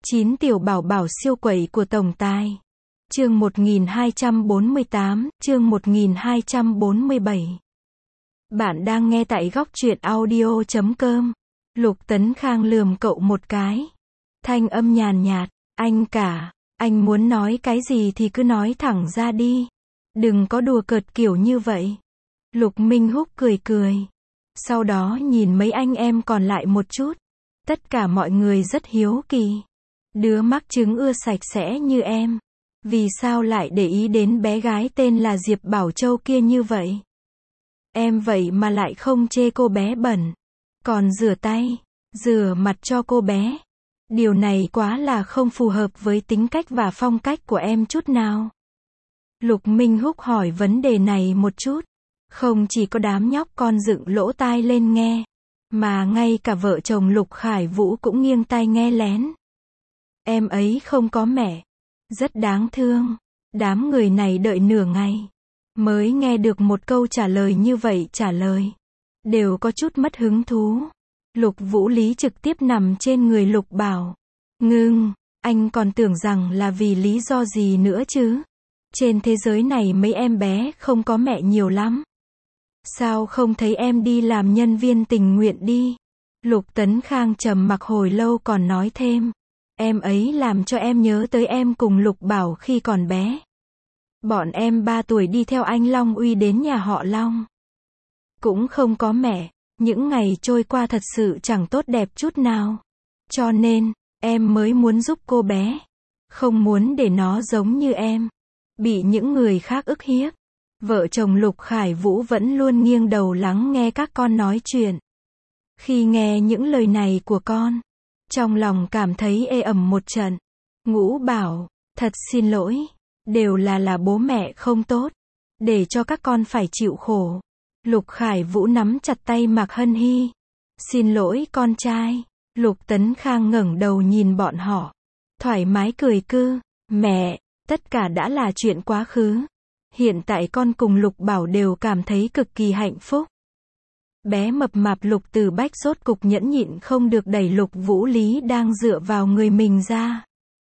9 tiểu bảo bảo siêu quẩy của tổng tài. Chương 1248, chương 1247. Bạn đang nghe tại góc truyện audio.com. Lục Tấn Khang lườm cậu một cái. Thanh âm nhàn nhạt, anh muốn nói cái gì thì cứ nói thẳng ra đi. Đừng có đùa cợt kiểu như vậy. Lục Minh Húc cười cười. Sau đó nhìn mấy anh em còn lại một chút. Tất cả mọi người rất hiếu kỳ. Đứa mắc chứng ưa sạch sẽ như em. Vì sao lại để ý đến bé gái tên là Diệp Bảo Châu kia như vậy? Em vậy mà lại không chê cô bé bẩn. Còn rửa tay, rửa mặt cho cô bé. Điều này quá là không phù hợp với tính cách và phong cách của em chút nào. Lục Minh Húc hỏi vấn đề này một chút. Không chỉ có đám nhóc con dựng lỗ tai lên nghe. Mà ngay cả vợ chồng Lục Khải Vũ cũng nghiêng tai nghe lén. Em ấy không có mẹ. Rất đáng thương. Đám người này đợi nửa ngày. Mới nghe được một câu trả lời như vậy trả lời. Đều có chút mất hứng thú. Lục Vũ Lý trực tiếp nằm trên người Lục Bảo. Ngưng, anh còn tưởng rằng là vì lý do gì nữa chứ? Trên thế giới này mấy em bé không có mẹ nhiều lắm. Sao không thấy em đi làm nhân viên tình nguyện đi? Lục Tấn Khang trầm mặc hồi lâu còn nói thêm. Em ấy làm cho em nhớ tới em cùng Lục Bảo khi còn bé. Bọn em 3 tuổi đi theo anh Long Uy đến nhà họ Long. Cũng không có mẹ, những ngày trôi qua thật sự chẳng tốt đẹp chút nào. Cho nên, em mới muốn giúp cô bé. Không muốn để nó giống như em. Bị những người khác ức hiếp. Vợ chồng Lục Khải Vũ vẫn luôn nghiêng đầu lắng nghe các con nói chuyện. Khi nghe những lời này của con, trong lòng cảm thấy ê ẩm một trận. Ngũ bảo, thật xin lỗi. Đều là bố mẹ không tốt. Để cho các con phải chịu khổ. Lục Khải Vũ nắm chặt tay Mạc Hân Hy. Xin lỗi con trai. Lục Tấn Khang ngẩng đầu nhìn bọn họ. Thoải mái cười cư. Mẹ, tất cả đã là chuyện quá khứ. Hiện tại con cùng Lục Bảo đều cảm thấy cực kỳ hạnh phúc. Bé mập mạp Lục Từ Bách rốt cục nhẫn nhịn không được đẩy Lục Vũ Lý đang dựa vào người mình ra.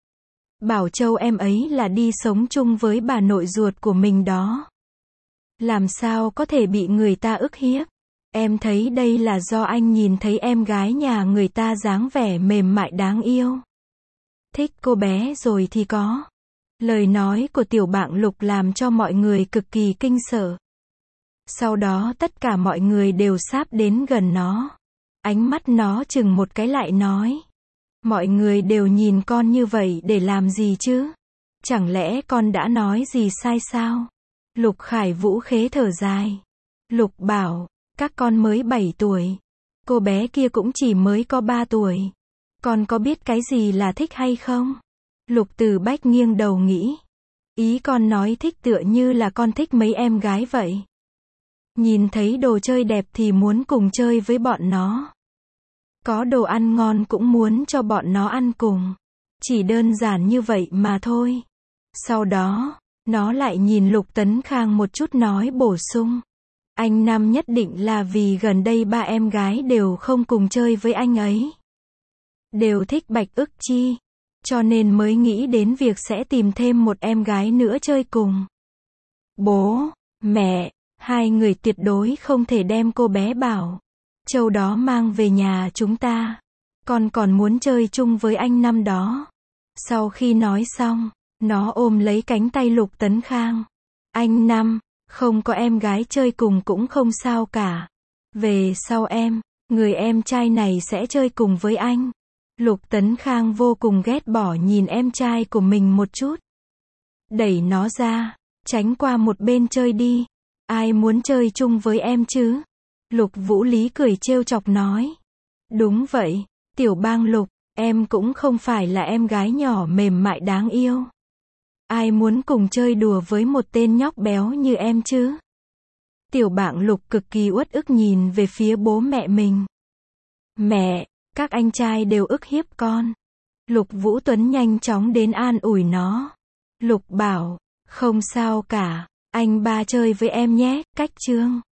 Bảo Châu em ấy là đi sống chung với bà nội ruột của mình đó. Làm sao có thể bị người ta ức hiếp? Em thấy đây là do anh nhìn thấy em gái nhà người ta dáng vẻ mềm mại đáng yêu. Thích cô bé rồi thì có. Lời nói của tiểu bạng Lục làm cho mọi người cực kỳ kinh sợ. Sau đó tất cả mọi người đều sáp đến gần nó. Ánh mắt nó chừng một cái lại nói. Mọi người đều nhìn con như vậy để làm gì chứ? Chẳng lẽ con đã nói gì sai sao? Lục Khải Vũ khế thở dài. Lục bảo, các con mới 7 tuổi. Cô bé kia cũng chỉ mới có 3 tuổi. Con có biết cái gì là thích hay không? Lục Từ Bách nghiêng đầu nghĩ. Ý con nói thích tựa như là con thích mấy em gái vậy. Nhìn thấy đồ chơi đẹp thì muốn cùng chơi với bọn nó. Có đồ ăn ngon cũng muốn cho bọn nó ăn cùng. Chỉ đơn giản như vậy mà thôi. Sau đó, nó lại nhìn Lục Tấn Khang một chút nói bổ sung. Anh Năm nhất định là vì gần đây 3 em gái đều không cùng chơi với anh ấy. Đều thích Bạch Ức Chi. Cho nên mới nghĩ đến việc sẽ tìm thêm một em gái nữa chơi cùng. Bố, mẹ, hai người tuyệt đối không thể đem cô bé Bảo Châu đó mang về nhà chúng ta. Con còn muốn chơi chung với anh Năm đó. Sau khi nói xong, nó ôm lấy cánh tay Lục Tấn Khang. Anh Năm, không có em gái chơi cùng cũng không sao cả. Về sau người em trai này sẽ chơi cùng với anh. Lục Tấn Khang vô cùng ghét bỏ nhìn em trai của mình một chút. Đẩy nó ra, tránh qua một bên chơi đi. Ai muốn chơi chung với em chứ? Lục Vũ Lý cười trêu chọc nói. Đúng vậy, tiểu bang Lục, em cũng không phải là em gái nhỏ mềm mại đáng yêu. Ai muốn cùng chơi đùa với một tên nhóc béo như em chứ? Tiểu bạng Lục cực kỳ uất ức nhìn về phía bố mẹ mình. Mẹ, các anh trai đều ức hiếp con. Lục Vũ Tuấn nhanh chóng đến an ủi nó. Lục bảo, không sao cả, anh ba chơi với em nhé, cách chương.